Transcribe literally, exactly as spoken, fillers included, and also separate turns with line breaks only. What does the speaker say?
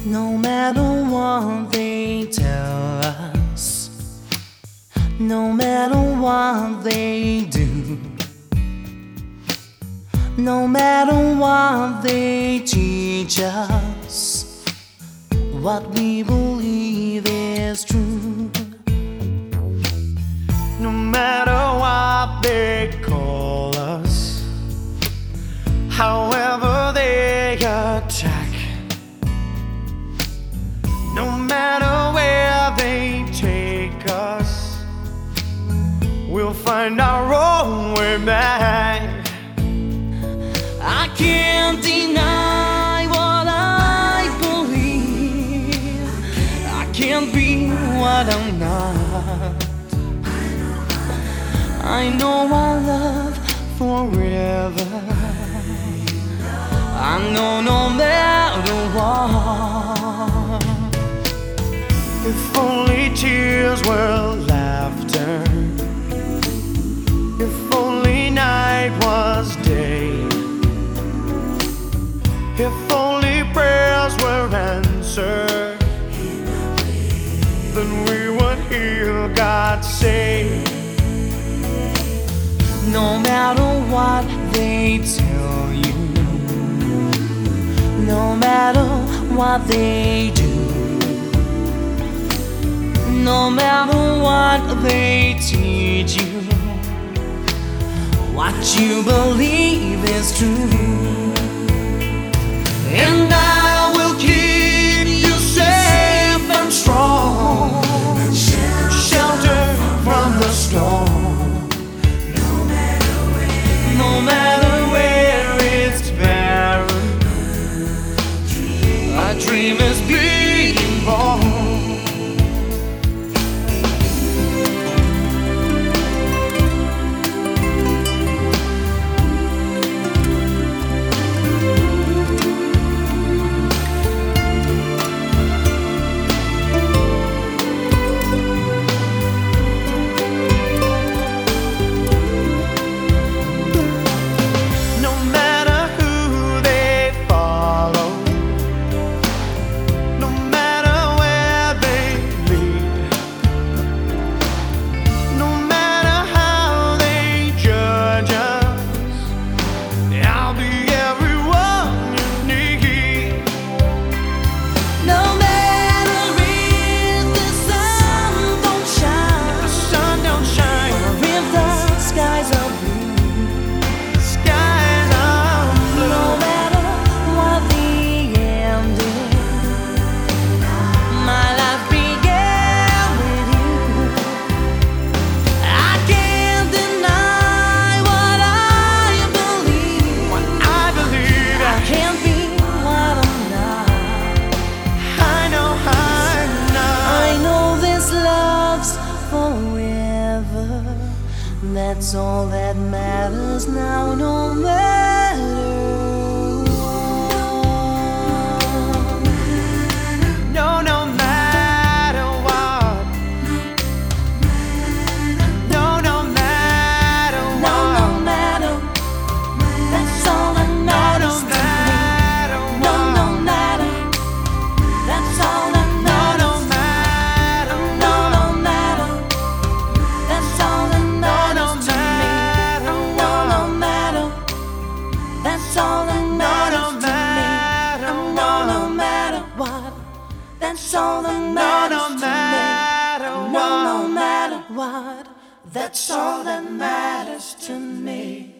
No matter what they tell us, no matter what they do, no matter what they teach us, what we believe is true. No matter what they call us, however they attack, no matter where they take us, we'll find our own way back. I can't deny what I believe. I can't be what I'm not. I know I love forever. I know no matter what. If only tears were laughter, if only night was day, if only prayers were answered, then we would hear God say. No matter what they tell you, no matter what they do, no matter what they teach you, what you believe is true. And I will keep you safe and strong, shelter from the storm. No matter where it's barren, a dream is being born. That's all that matters now, no matter what. No, no matter what. No, no matter what. No, no matter. That's all that matters to me. No, no matter. That's all that matters. No, no matter. No, no matter. That's all that matters. That's all that matters to me. No, no matter what. That's all that matters to me. No, no matter what. That's all that matters to me.